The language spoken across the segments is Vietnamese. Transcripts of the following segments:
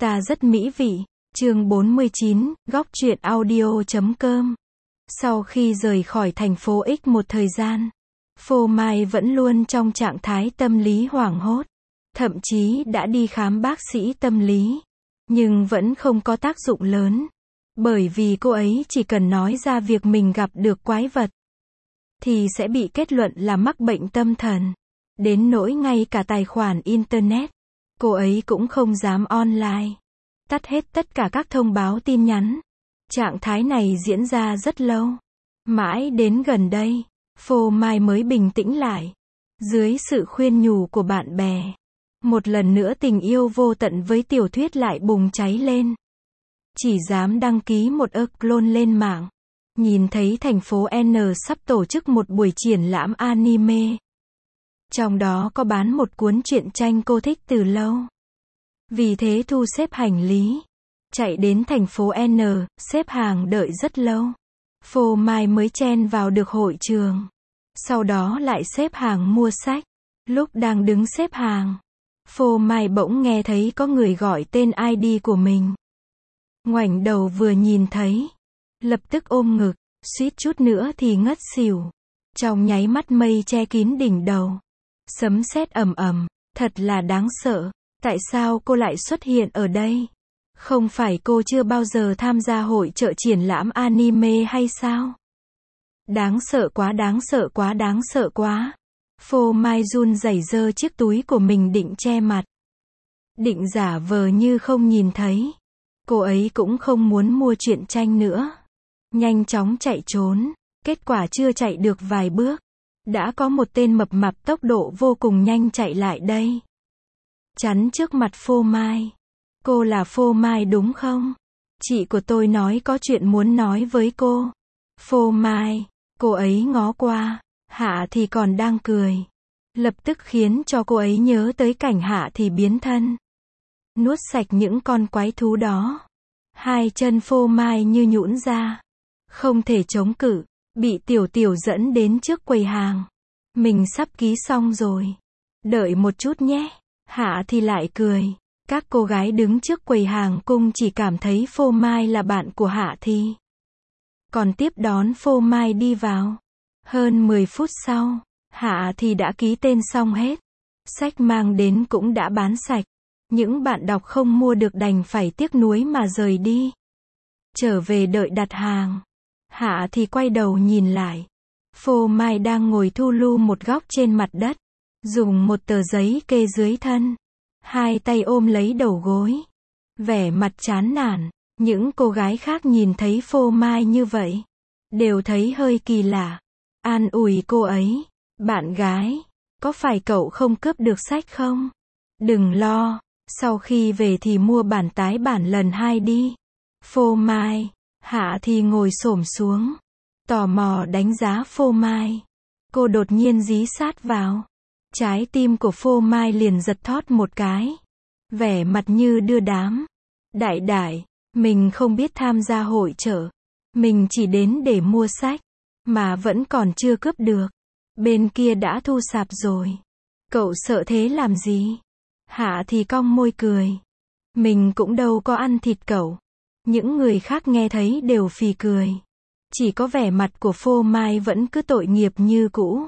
Ta rất mỹ vị. Chương 49, góc truyện audio.com. Sau khi rời khỏi thành phố X một thời gian, Phô Mai vẫn luôn trong trạng thái tâm lý hoảng hốt. Thậm chí đã đi khám bác sĩ tâm lý. Nhưng vẫn không có tác dụng lớn. Bởi vì cô ấy chỉ cần nói ra việc mình gặp được quái vật, thì sẽ bị kết luận là mắc bệnh tâm thần. Đến nỗi ngay cả tài khoản Internet, cô ấy cũng không dám online. Tắt hết tất cả các thông báo tin nhắn. Trạng thái này diễn ra rất lâu. Mãi đến gần đây, Phô Mai mới bình tĩnh lại. Dưới sự khuyên nhủ của bạn bè, một lần nữa tình yêu vô tận với tiểu thuyết lại bùng cháy lên. Chỉ dám đăng ký một clone lên mạng. Nhìn thấy thành phố N sắp tổ chức một buổi triển lãm anime. Trong đó có bán một cuốn truyện tranh cô thích từ lâu. Vì thế thu xếp hành lý. Chạy đến thành phố N, xếp hàng đợi rất lâu. Phô Mai mới chen vào được hội trường. Sau đó lại xếp hàng mua sách. Lúc đang đứng xếp hàng, Phô Mai bỗng nghe thấy có người gọi tên ID của mình. Ngoảnh đầu vừa nhìn thấy, lập tức ôm ngực, suýt chút nữa thì ngất xỉu. Trong nháy mắt mây che kín đỉnh đầu. Sấm sét ầm ầm, thật là đáng sợ. Tại sao cô lại xuất hiện ở đây? Không phải cô chưa bao giờ tham gia hội chợ triển lãm anime hay sao? Đáng sợ quá, đáng sợ quá, đáng sợ quá. Phô Mai run rẩy giơ chiếc túi của mình định che mặt. Định giả vờ như không nhìn thấy. Cô ấy cũng không muốn mua truyện tranh nữa. Nhanh chóng chạy trốn. Kết quả chưa chạy được vài bước, đã có một tên mập mạp tốc độ vô cùng nhanh chạy lại đây. Chắn trước mặt Phô Mai. Cô là Phô Mai đúng không? Chị của tôi nói có chuyện muốn nói với cô. Phô Mai. Cô ấy ngó qua. Hạ thì còn đang cười. Lập tức khiến cho cô ấy nhớ tới cảnh Hạ thì biến thân. Nuốt sạch những con quái thú đó. Hai chân Phô Mai như nhũn ra. Không thể chống cự. Bị Tiểu Tiểu dẫn đến trước quầy hàng. Mình sắp ký xong rồi. Đợi một chút nhé. Hạ thì lại cười. Các cô gái đứng trước quầy hàng cung chỉ cảm thấy Phô Mai là bạn của Hạ thì. Còn tiếp đón Phô Mai đi vào. Hơn 10 phút sau, Hạ thì đã ký tên xong hết. Sách mang đến cũng đã bán sạch. Những bạn đọc không mua được đành phải tiếc nuối mà rời đi. Trở về đợi đặt hàng. Hạ thì quay đầu nhìn lại. Phô Mai đang ngồi thu lu một góc trên mặt đất. Dùng một tờ giấy kê dưới thân. Hai tay ôm lấy đầu gối. Vẻ mặt chán nản. Những cô gái khác nhìn thấy Phô Mai như vậy, đều thấy hơi kỳ lạ. An ủi cô ấy. Bạn gái, có phải cậu không cướp được sách không? Đừng lo. Sau khi về thì mua bản tái bản lần 2 đi. Phô Mai. Hạ thì ngồi xổm xuống. Tò mò đánh giá Phô Mai. Cô đột nhiên dí sát vào. Trái tim của Phô Mai liền giật thót một cái. Vẻ mặt như đưa đám. Đại đại, mình không biết tham gia hội chợ. Mình chỉ đến để mua sách. Mà vẫn còn chưa cướp được. Bên kia đã thu sạp rồi. Cậu sợ thế làm gì? Hạ thì cong môi cười. Mình cũng đâu có ăn thịt cậu. Những người khác nghe thấy đều phì cười. Chỉ có vẻ mặt của Phô Mai vẫn cứ tội nghiệp như cũ.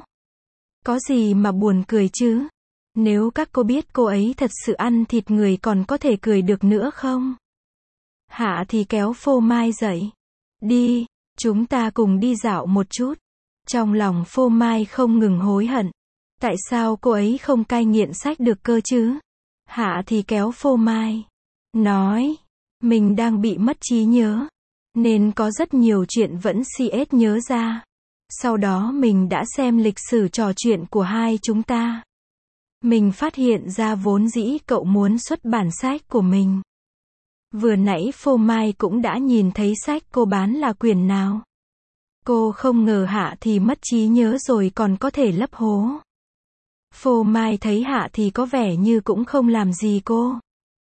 Có gì mà buồn cười chứ? Nếu các cô biết cô ấy thật sự ăn thịt người còn có thể cười được nữa không? Hạ thì kéo Phô Mai dậy. Đi, chúng ta cùng đi dạo một chút. Trong lòng Phô Mai không ngừng hối hận. Tại sao cô ấy không cai nghiện sách được cơ chứ? Hạ thì kéo Phô Mai. Nói, mình đang bị mất trí nhớ. Nên có rất nhiều chuyện vẫn CS nhớ ra. Sau đó mình đã xem lịch sử trò chuyện của hai chúng ta. Mình phát hiện ra vốn dĩ cậu muốn xuất bản sách của mình. Vừa nãy Phô Mai cũng đã nhìn thấy sách cô bán là quyển nào. Cô không ngờ Hạ thì mất trí nhớ rồi còn có thể lấp hố. Phô Mai thấy Hạ thì có vẻ như cũng không làm gì cô.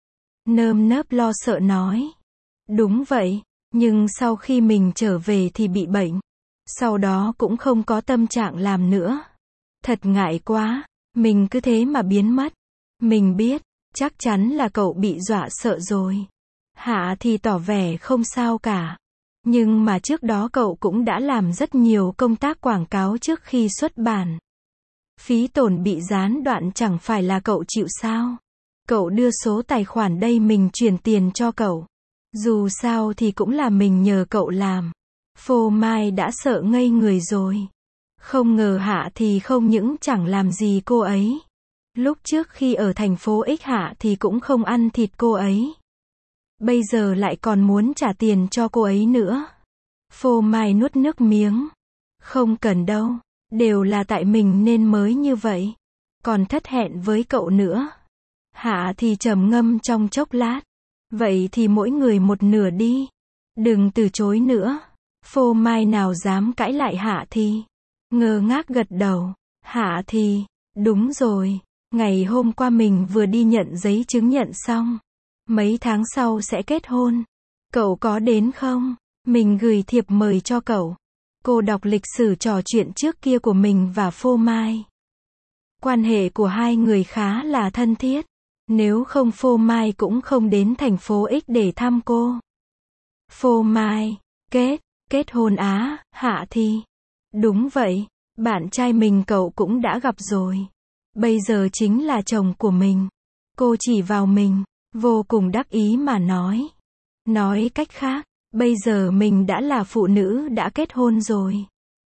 Nơm nớp lo sợ nói. Đúng vậy, nhưng sau khi mình trở về thì bị bệnh. Sau đó cũng không có tâm trạng làm nữa. Thật ngại quá, mình cứ thế mà biến mất. Mình biết, Chắc chắn là cậu bị dọa sợ rồi. Hạ thì tỏ vẻ không sao cả. Nhưng mà trước đó cậu cũng đã làm rất nhiều công tác quảng cáo trước khi xuất bản. Phí tổn bị gián đoạn chẳng phải là cậu chịu sao? Cậu đưa số tài khoản đây mình chuyển tiền cho cậu. Dù sao thì cũng là mình nhờ cậu làm. Phô Mai đã sợ ngây người rồi. Không ngờ Hạ thì không những chẳng làm gì cô ấy. Lúc trước khi ở thành phố X Hạ thì cũng không ăn thịt cô ấy. Bây giờ lại còn muốn trả tiền cho cô ấy nữa. Phô Mai nuốt nước miếng. Không cần đâu. Đều là tại mình nên mới như vậy. Còn thất hẹn với cậu nữa. Hạ thì trầm ngâm trong chốc lát. Vậy thì mỗi người một nửa đi. Đừng từ chối nữa. Phô Mai nào dám cãi lại Hạ thì. Ngơ ngác gật đầu. Hạ thì, đúng rồi. Ngày hôm qua mình vừa đi nhận giấy chứng nhận xong. Mấy tháng sau sẽ kết hôn. Cậu có đến không? Mình gửi thiệp mời cho cậu. Cô đọc lịch sử trò chuyện trước kia của mình và Phô Mai. Quan hệ của hai người khá là thân thiết. Nếu không Phô Mai cũng không đến thành phố X để thăm cô. Phô Mai, kết hôn á, Hạ thì. Đúng vậy, bạn trai mình cậu cũng đã gặp rồi. Bây giờ chính là chồng của mình. Cô chỉ vào mình, vô cùng đắc ý mà nói. Nói cách khác, bây giờ mình đã là phụ nữ đã kết hôn rồi.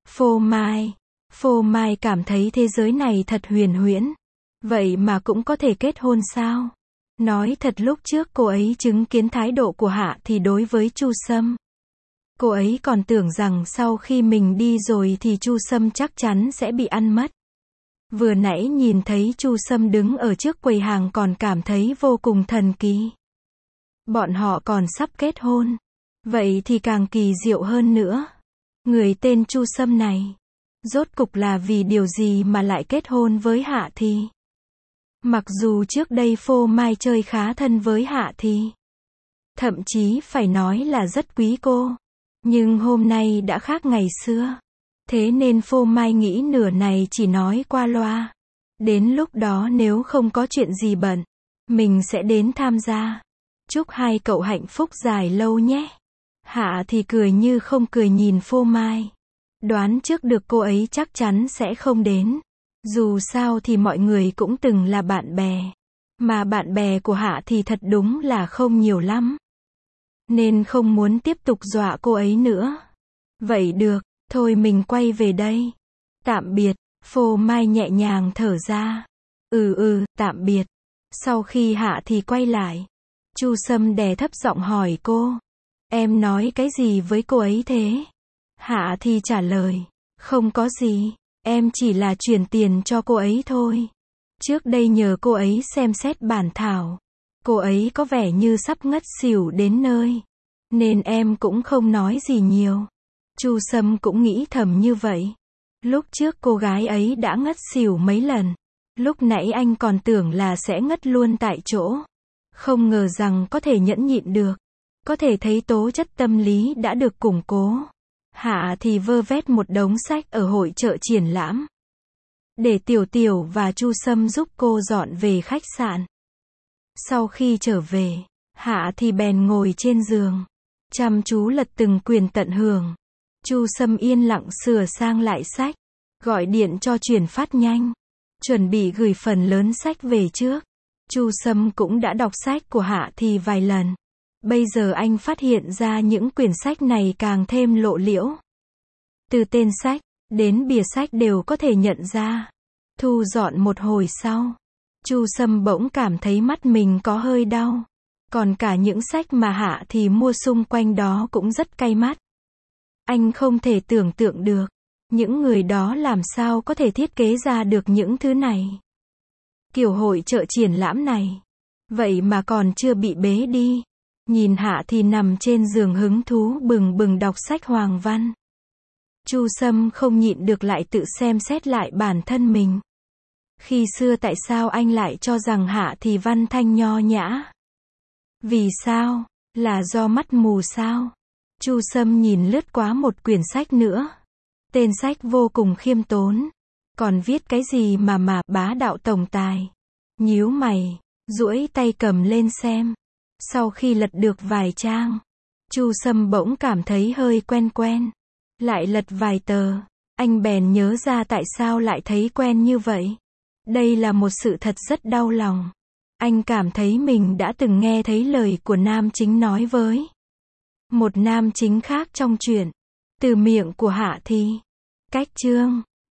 Phô Mai cảm thấy thế giới này thật huyền huyễn. Vậy mà cũng có thể kết hôn sao? Nói thật lúc trước cô ấy chứng kiến thái độ của Hạ thì đối với Chu Sâm. Cô ấy còn tưởng rằng sau khi mình đi rồi thì Chu Sâm chắc chắn sẽ bị ăn mất. Vừa nãy nhìn thấy Chu Sâm đứng ở trước quầy hàng còn cảm thấy vô cùng thần kỳ. Bọn họ còn sắp kết hôn. Vậy thì càng kỳ diệu hơn nữa. Người tên Chu Sâm này. Rốt cục là vì điều gì mà lại kết hôn với Hạ thì? Mặc dù trước đây Phô Mai chơi khá thân với Hạ thì. Thậm chí phải nói là rất quý cô. Nhưng hôm nay đã khác ngày xưa. Thế nên Phô Mai nghĩ nửa này chỉ nói qua loa. Đến lúc đó nếu không có chuyện gì bận, mình sẽ đến tham gia. Chúc hai cậu hạnh phúc dài lâu nhé. Hạ thì cười như không cười nhìn Phô Mai. Đoán trước được cô ấy chắc chắn sẽ không đến. Dù sao thì mọi người cũng từng là bạn bè. Mà bạn bè của Hạ thì thật đúng là không nhiều lắm. Nên không muốn tiếp tục dọa cô ấy nữa. Vậy được, thôi mình quay về đây. Tạm biệt, Phô Mai nhẹ nhàng thở ra. Tạm biệt. Sau khi Hạ thì quay lại. Chu Sâm đè thấp giọng hỏi cô. Em nói cái gì với cô ấy thế? Hạ thì trả lời. Không có gì. Em chỉ là chuyển tiền cho cô ấy thôi. Trước đây nhờ cô ấy xem xét bản thảo. Cô ấy có vẻ như sắp ngất xỉu đến nơi. Nên em cũng không nói gì nhiều. Chu Sâm cũng nghĩ thầm như vậy. Lúc trước cô gái ấy đã ngất xỉu mấy lần. Lúc nãy anh còn tưởng là sẽ ngất luôn tại chỗ. Không ngờ rằng có thể nhẫn nhịn được. Có thể thấy tố chất tâm lý đã được củng cố. Hạ thì vơ vét một đống sách ở hội chợ triển lãm. Để Tiểu Tiểu và Chu Sâm giúp cô dọn về khách sạn. Sau khi trở về, Hạ thì bèn ngồi trên giường. Chăm chú lật từng quyển tận hưởng. Chu Sâm yên lặng sửa sang lại sách. Gọi điện cho chuyển phát nhanh. Chuẩn bị gửi phần lớn sách về trước. Chu Sâm cũng đã đọc sách của Hạ thì vài lần. Bây giờ anh phát hiện ra những quyển sách này càng thêm lộ liễu. Từ tên sách, đến bìa sách đều có thể nhận ra. Thu dọn một hồi sau. Chu Sâm bỗng cảm thấy mắt mình có hơi đau. Còn cả những sách mà Hạ thì mua xung quanh đó cũng rất cay mắt. Anh không thể tưởng tượng được. Những người đó làm sao có thể thiết kế ra được những thứ này. Kiểu hội chợ triển lãm này. Vậy mà còn chưa bị bế đi. Nhìn Hạ thì nằm trên giường hứng thú bừng bừng đọc sách Hoàng Văn. Chu Sâm không nhịn được lại tự xem xét lại bản thân mình. Khi xưa tại sao anh lại cho rằng Hạ thì văn thanh nho nhã? Vì sao? Là do mắt mù sao? Chu Sâm nhìn lướt qua một quyển sách nữa. Tên sách vô cùng khiêm tốn. Còn viết cái gì mà bá đạo tổng tài. Nhíu mày. duỗi tay cầm lên xem. Sau khi lật được vài trang, Chu Sâm bỗng cảm thấy hơi quen quen. Lại lật vài tờ, anh bèn nhớ ra tại sao lại thấy quen như vậy. Đây là một sự thật rất đau lòng. Anh cảm thấy mình đã từng nghe thấy lời của nam chính nói với một nam chính khác trong truyện, từ miệng của Hạ Thi. Cách chương